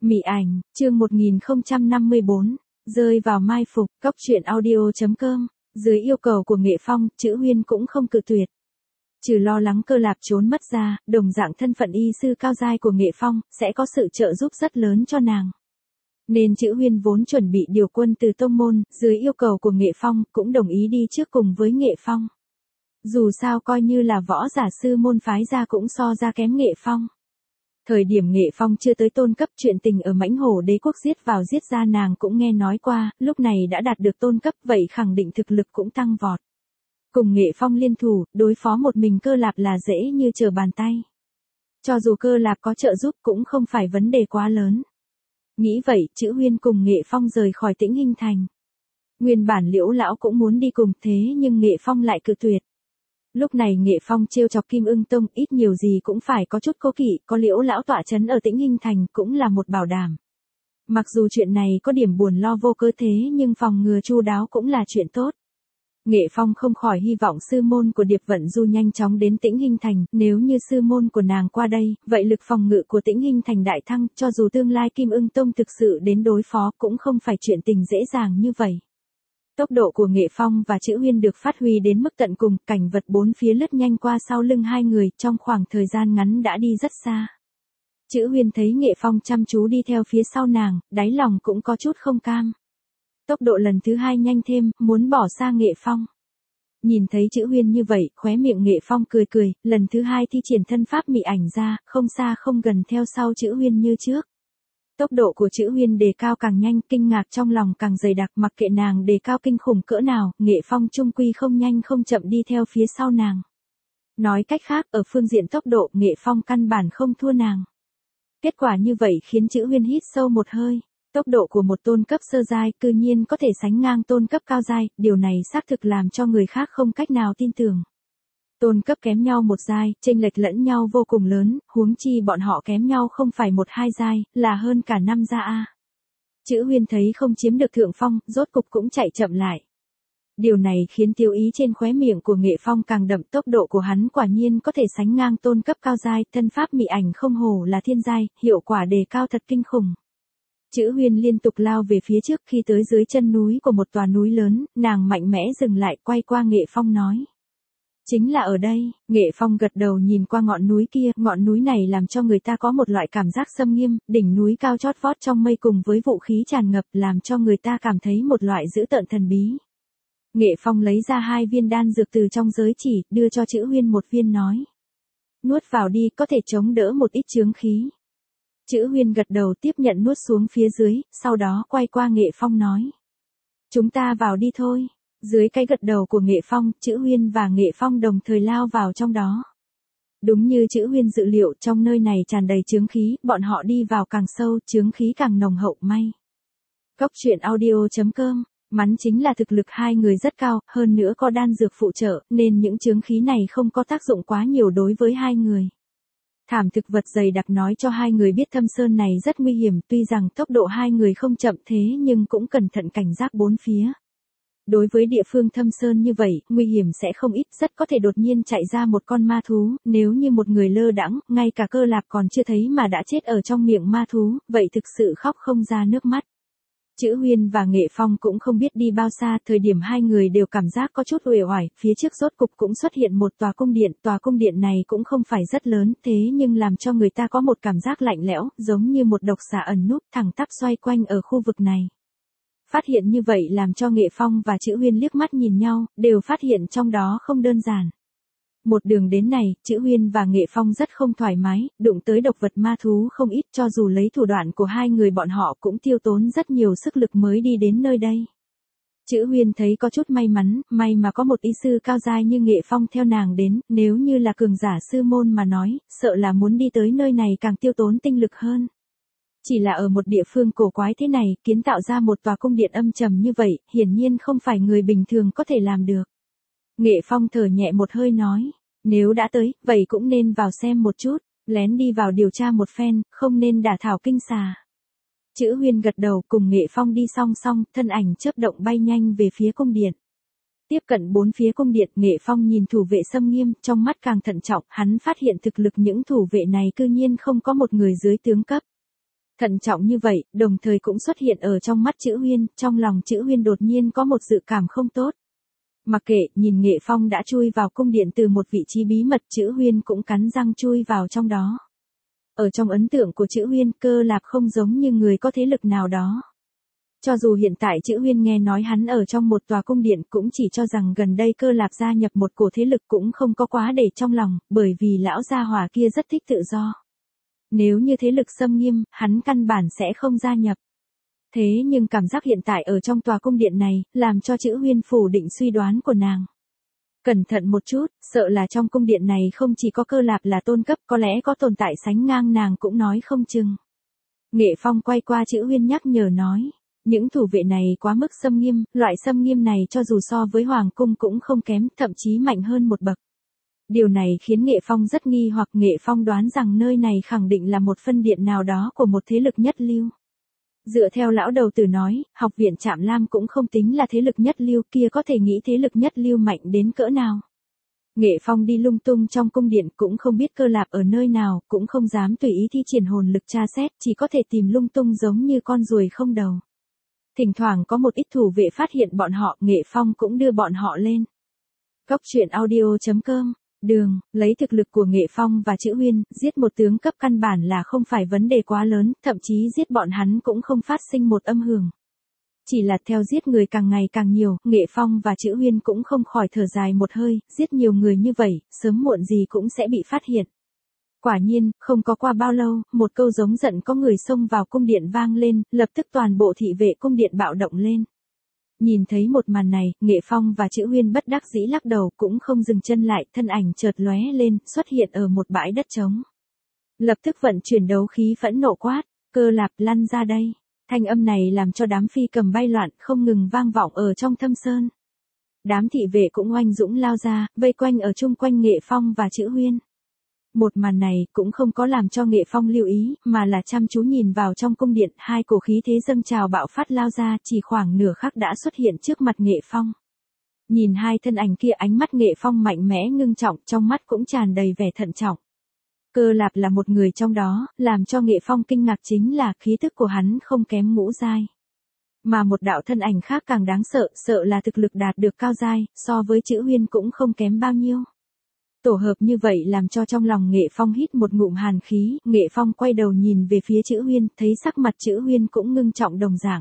Mị ảnh, chương 1054, rơi vào mai phục, cóc truyện audio.com, dưới yêu cầu của Nghệ Phong, Chữ Huyên cũng không cự tuyệt. Trừ lo lắng Cơ Lạp trốn mất ra, đồng dạng thân phận y sư cao giai của Nghệ Phong, sẽ có sự trợ giúp rất lớn cho nàng. Nên Chữ Huyên vốn chuẩn bị điều quân từ tông môn, dưới yêu cầu của Nghệ Phong, cũng đồng ý đi trước cùng với Nghệ Phong. Dù sao coi như là võ giả sư môn phái ra cũng so ra kém Nghệ Phong. Thời điểm Nghệ Phong chưa tới tôn cấp, chuyện tình ở Mãnh Hổ Đế quốc giết vào giết ra nàng cũng nghe nói qua, lúc này đã đạt được tôn cấp, vậy khẳng định thực lực cũng tăng vọt. Cùng Nghệ Phong liên thủ, đối phó một mình Cơ Lạp là dễ như trở bàn tay. Cho dù Cơ Lạp có trợ giúp cũng không phải vấn đề quá lớn. Nghĩ vậy, Chữ Huyên cùng Nghệ Phong rời khỏi Tĩnh Hinh Thành. Nguyên bản Liễu lão cũng muốn đi cùng, thế nhưng Nghệ Phong lại cự tuyệt. Lúc này Nghệ Phong trêu chọc Kim Ưng Tông, ít nhiều gì cũng phải có chút cố kỵ, có Liễu lão tọa trấn ở Tĩnh Hinh Thành cũng là một bảo đảm. Mặc dù chuyện này có điểm buồn lo vô cớ, thế nhưng phòng ngừa chu đáo cũng là chuyện tốt. Nghệ Phong không khỏi hy vọng sư môn của Điệp Vận Du nhanh chóng đến Tĩnh Hinh Thành, nếu như sư môn của nàng qua đây, vậy lực phòng ngự của Tĩnh Hinh Thành đại thăng, cho dù tương lai Kim Ưng Tông thực sự đến đối phó cũng không phải chuyện tình dễ dàng như vậy. Tốc độ của Nghệ Phong và Chữ Huyên được phát huy đến mức tận cùng, cảnh vật bốn phía lướt nhanh qua sau lưng hai người, trong khoảng thời gian ngắn đã đi rất xa. Chữ Huyên thấy Nghệ Phong chăm chú đi theo phía sau nàng, đáy lòng cũng có chút không cam. Tốc độ lần thứ hai nhanh thêm, muốn bỏ xa Nghệ Phong. Nhìn thấy Chữ Huyên như vậy, khóe miệng Nghệ Phong cười cười, lần thứ hai thi triển thân pháp mị ảnh ra, không xa không gần theo sau Chữ Huyên như trước. Tốc độ của Chữ Huyên đề cao càng nhanh, kinh ngạc trong lòng càng dày đặc, mặc kệ nàng đề cao kinh khủng cỡ nào, Nghệ Phong chung quy không nhanh không chậm đi theo phía sau nàng. Nói cách khác, ở phương diện tốc độ, Nghệ Phong căn bản không thua nàng. Kết quả như vậy khiến Chữ Huyên hít sâu một hơi. Tốc độ của một tôn cấp sơ giai cư nhiên có thể sánh ngang tôn cấp cao giai, điều này xác thực làm cho người khác không cách nào tin tưởng. Tôn cấp kém nhau một giai, chênh lệch lẫn nhau vô cùng lớn, huống chi bọn họ kém nhau không phải một hai giai, là hơn cả năm gia a. Chữ Huyên thấy không chiếm được thượng phong, rốt cục cũng chạy chậm lại. Điều này khiến tiêu ý trên khóe miệng của Nghệ Phong càng đậm, tốc độ của hắn quả nhiên có thể sánh ngang tôn cấp cao giai, thân pháp mị ảnh không hổ là thiên giai, hiệu quả đề cao thật kinh khủng. Chữ Huyên liên tục lao về phía trước, khi tới dưới chân núi của một tòa núi lớn, nàng mạnh mẽ dừng lại, quay qua Nghệ Phong nói. Chính là ở đây. Nghệ Phong gật đầu nhìn qua ngọn núi kia, ngọn núi này làm cho người ta có một loại cảm giác xâm nghiêm, đỉnh núi cao chót vót trong mây cùng với vũ khí tràn ngập làm cho người ta cảm thấy một loại dữ tợn thần bí. Nghệ Phong lấy ra 2 viên đan dược từ trong giới chỉ, đưa cho Chữ Huyên một viên nói. Nuốt vào đi, có thể chống đỡ một ít chướng khí. Chữ Huyên gật đầu tiếp nhận nuốt xuống phía dưới, sau đó quay qua Nghệ Phong nói. Chúng ta vào đi thôi. Dưới cái gật đầu của Nghệ Phong, Chữ Huyên và Nghệ Phong đồng thời lao vào trong đó. Đúng như Chữ Huyên dự liệu, trong nơi này tràn đầy chướng khí, bọn họ đi vào càng sâu, chướng khí càng nồng hậu may. Cóc truyện audio.com, mắn chính là thực lực hai người rất cao, hơn nữa có đan dược phụ trợ, nên những chướng khí này không có tác dụng quá nhiều đối với hai người. Thảm thực vật dày đặc nói cho hai người biết thâm sơn này rất nguy hiểm, tuy rằng tốc độ hai người không chậm thế nhưng cũng cẩn thận cảnh giác bốn phía. Đối với địa phương thâm sơn như vậy, nguy hiểm sẽ không ít, rất có thể đột nhiên chạy ra một con ma thú, nếu như một người lơ đãng, ngay cả Cơ Lạp còn chưa thấy mà đã chết ở trong miệng ma thú, vậy thực sự khóc không ra nước mắt. Chữ Huyên và Nghệ Phong cũng không biết đi bao xa, thời điểm hai người đều cảm giác có chút uể oải, phía trước rốt cục cũng xuất hiện một tòa cung điện này cũng không phải rất lớn, thế nhưng làm cho người ta có một cảm giác lạnh lẽo, giống như một độc xà ẩn núp thẳng tắp xoay quanh ở khu vực này. Phát hiện như vậy làm cho Nghệ Phong và Chữ Huyên liếc mắt nhìn nhau, đều phát hiện trong đó không đơn giản. Một đường đến này, Chữ Huyên và Nghệ Phong rất không thoải mái, đụng tới độc vật ma thú không ít, cho dù lấy thủ đoạn của hai người bọn họ cũng tiêu tốn rất nhiều sức lực mới đi đến nơi đây. Chữ Huyên thấy có chút may mắn, may mà có một y sư cao giai như Nghệ Phong theo nàng đến, nếu như là cường giả sư môn mà nói, sợ là muốn đi tới nơi này càng tiêu tốn tinh lực hơn. Chỉ là ở một địa phương cổ quái thế này, kiến tạo ra một tòa cung điện âm trầm như vậy, hiển nhiên không phải người bình thường có thể làm được. Nghệ Phong thở nhẹ một hơi nói, nếu đã tới, vậy cũng nên vào xem một chút, lén đi vào điều tra một phen, không nên đả thảo kinh xà. Chữ Huyên gật đầu, cùng Nghệ Phong đi song song, thân ảnh chớp động bay nhanh về phía cung điện. Tiếp cận bốn phía cung điện, Nghệ Phong nhìn thủ vệ xâm nghiêm, trong mắt càng thận trọng, hắn phát hiện thực lực những thủ vệ này cư nhiên không có một người dưới tướng cấp. Thận trọng như vậy, đồng thời cũng xuất hiện ở trong mắt Chữ Huyên, trong lòng Chữ Huyên đột nhiên có một dự cảm không tốt. Mặc kệ, nhìn Nghệ Phong đã chui vào cung điện từ một vị trí bí mật, Chữ Huyên cũng cắn răng chui vào trong đó. Ở trong ấn tượng của Chữ Huyên, Cơ Lạp không giống như người có thế lực nào đó. Cho dù hiện tại Chữ Huyên nghe nói hắn ở trong một tòa cung điện cũng chỉ cho rằng gần đây Cơ Lạp gia nhập một cổ thế lực cũng không có quá để trong lòng, bởi vì lão gia hỏa kia rất thích tự do. Nếu như thế lực xâm nghiêm, hắn căn bản sẽ không gia nhập. Thế nhưng cảm giác hiện tại ở trong tòa cung điện này, làm cho Chữ Huyên phủ định suy đoán của nàng. Cẩn thận một chút, sợ là trong cung điện này không chỉ có Cơ Lạp là tôn cấp, có lẽ có tồn tại sánh ngang nàng cũng nói không chừng. Nghệ Phong quay qua Chữ Huyên nhắc nhở nói. Những thủ vệ này quá mức xâm nghiêm, loại xâm nghiêm này cho dù so với Hoàng cung cũng không kém, thậm chí mạnh hơn một bậc. Điều này khiến Nghệ Phong rất nghi hoặc Nghệ Phong đoán rằng nơi này khẳng định là một phân điện nào đó của một thế lực nhất lưu. Dựa theo lão đầu tử nói, học viện Trạm Lam cũng không tính là thế lực nhất lưu kia có thể nghĩ thế lực nhất lưu mạnh đến cỡ nào. Nghệ Phong đi lung tung trong cung điện cũng không biết Cơ Lạp ở nơi nào, cũng không dám tùy ý thi triển hồn lực tra xét, chỉ có thể tìm lung tung giống như con ruồi không đầu. Thỉnh thoảng có một ít thủ vệ phát hiện bọn họ, Nghệ Phong cũng đưa bọn họ lên. Góc truyện audio.com, đường, lấy thực lực của Nghệ Phong và Chữ Huyên, giết một tướng cấp căn bản là không phải vấn đề quá lớn, thậm chí giết bọn hắn cũng không phát sinh một âm hưởng. Chỉ là theo giết người càng ngày càng nhiều, Nghệ Phong và Chữ Huyên cũng không khỏi thở dài một hơi, giết nhiều người như vậy, sớm muộn gì cũng sẽ bị phát hiện. Quả nhiên, không có qua bao lâu, một câu giống giận có người xông vào cung điện vang lên, lập tức toàn bộ thị vệ cung điện bạo động lên. Nhìn thấy một màn này, Nghệ Phong và Chữ Huyên bất đắc dĩ lắc đầu cũng không dừng chân lại, thân ảnh chợt lóe lên, xuất hiện ở một bãi đất trống. Lập tức vận chuyển đấu khí phẫn nộ quát, Cơ Lạp lăn ra đây. Thanh âm này làm cho đám phi cầm bay loạn, không ngừng vang vọng ở trong thâm sơn. Đám thị vệ cũng oanh dũng lao ra, vây quanh ở chung quanh Nghệ Phong và Chữ Huyên. Một màn này cũng không có làm cho Nghệ Phong lưu ý, mà là chăm chú nhìn vào trong cung điện, hai cổ khí thế dâng trào bạo phát lao ra, chỉ khoảng nửa khắc đã xuất hiện trước mặt Nghệ Phong. Nhìn hai thân ảnh kia, ánh mắt Nghệ Phong mạnh mẽ ngưng trọng, trong mắt cũng tràn đầy vẻ thận trọng. Cơ Lạp là một người trong đó, làm cho Nghệ Phong kinh ngạc chính là khí tức của hắn không kém ngũ giai. Mà một đạo thân ảnh khác càng đáng sợ, sợ là thực lực đạt được cao giai, so với Chữ Huyên cũng không kém bao nhiêu. Tổ hợp như vậy làm cho trong lòng Nghệ Phong hít một ngụm hàn khí, Nghệ Phong quay đầu nhìn về phía Chữ Huyên, thấy sắc mặt Chữ Huyên cũng ngưng trọng đồng dạng.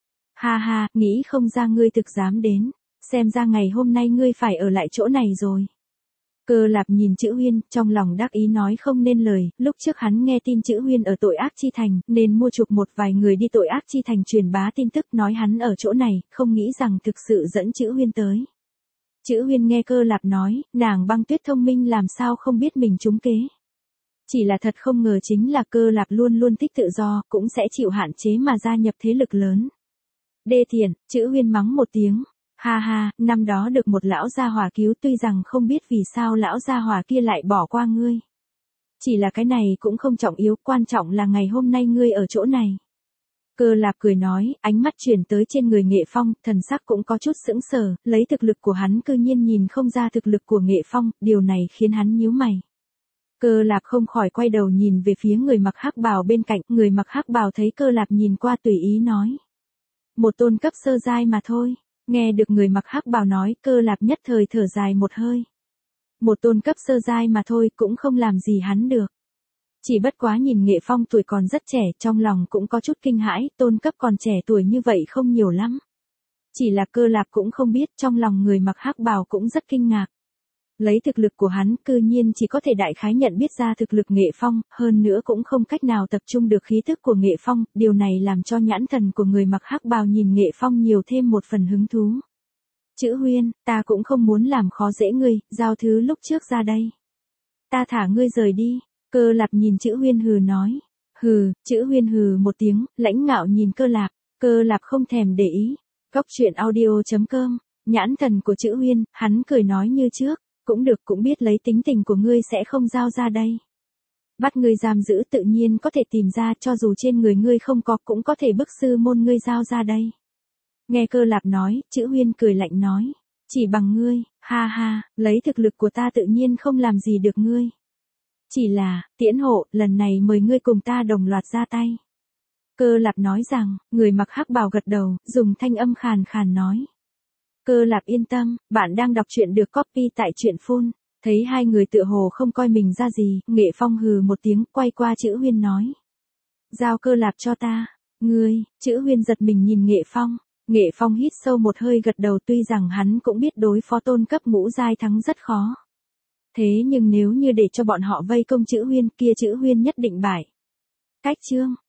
Ha ha, nghĩ không ra ngươi thực dám đến, xem ra ngày hôm nay ngươi phải ở lại chỗ này rồi. Cơ Lạp nhìn Chữ Huyên, trong lòng đắc ý nói không nên lời, lúc trước hắn nghe tin Chữ Huyên ở Tội Ác Chi Thành, nên mua chuộc một vài người đi Tội Ác Chi Thành truyền bá tin tức nói hắn ở chỗ này, không nghĩ rằng thực sự dẫn Chữ Huyên tới. Chữ Huyên nghe Cơ Lạp nói, nàng Băng Tuyết thông minh làm sao không biết mình trúng kế. Chỉ là thật không ngờ chính là Cơ Lạp luôn luôn thích tự do, cũng sẽ chịu hạn chế mà gia nhập thế lực lớn. Đê thiện, Chữ Huyên mắng một tiếng. Ha ha, năm đó được một lão gia hỏa cứu, tuy rằng không biết vì sao lão gia hỏa kia lại bỏ qua ngươi. Chỉ là cái này cũng không trọng yếu, quan trọng là ngày hôm nay ngươi ở chỗ này. Cơ Lạp cười nói, ánh mắt chuyển tới trên người Nghệ Phong, thần sắc cũng có chút sững sờ, lấy thực lực của hắn cư nhiên nhìn không ra thực lực của Nghệ Phong, điều này khiến hắn nhíu mày. Cơ Lạp không khỏi quay đầu nhìn về phía người mặc hắc bào bên cạnh, người mặc hắc bào thấy Cơ Lạp nhìn qua tùy ý nói. Một tôn cấp sơ giai mà thôi, nghe được người mặc hắc bào nói, Cơ Lạp nhất thời thở dài một hơi. Một tôn cấp sơ giai mà thôi cũng không làm gì hắn được. Chỉ bất quá nhìn Nghệ Phong tuổi còn rất trẻ, trong lòng cũng có chút kinh hãi, tôn cấp còn trẻ tuổi như vậy không nhiều lắm. Chỉ là Cơ Lạp cũng không biết, trong lòng người mặc hắc bào cũng rất kinh ngạc. Lấy thực lực của hắn, cư nhiên chỉ có thể đại khái nhận biết ra thực lực Nghệ Phong, hơn nữa cũng không cách nào tập trung được khí thức của Nghệ Phong, điều này làm cho nhãn thần của người mặc hắc bào nhìn Nghệ Phong nhiều thêm một phần hứng thú. Chữ Huyên, ta cũng không muốn làm khó dễ ngươi, giao thứ lúc trước ra đây. Ta thả ngươi rời đi. Cơ Lạp nhìn Chữ Huyên hừ nói. Hừ, Chữ Huyên hừ một tiếng, lãnh ngạo nhìn Cơ Lạp. Cơ Lạp không thèm để ý. Góc truyện audio.com, nhãn thần của Chữ Huyên, hắn cười nói như trước. Cũng được, cũng biết lấy tính tình của ngươi sẽ không giao ra đây. Bắt ngươi giam giữ tự nhiên có thể tìm ra, cho dù trên người ngươi không có cũng có thể bức sư môn ngươi giao ra đây. Nghe Cơ Lạp nói, Chữ Huyên cười lạnh nói. Chỉ bằng ngươi, ha ha, lấy thực lực của ta tự nhiên không làm gì được ngươi. Chỉ là, Tiễn Hộ, lần này mời ngươi cùng ta đồng loạt ra tay. Cơ Lạp nói rằng, người mặc hắc bào gật đầu, dùng thanh âm khàn khàn nói. Cơ Lạp yên tâm, bạn đang đọc truyện được copy tại truyện phun. Thấy hai người tựa hồ không coi mình ra gì, Nghệ Phong hừ một tiếng, quay qua Chữ Huyên nói. Giao Cơ Lạp cho ta. Ngươi, Chữ Huyên giật mình nhìn Nghệ Phong. Nghệ Phong hít sâu một hơi gật đầu, tuy rằng hắn cũng biết đối phó tôn cấp ngũ giai thắng rất khó. Thế nhưng nếu như để cho bọn họ vây công Chữ Huyên kia, Chữ Huyên nhất định bại. Cách chương.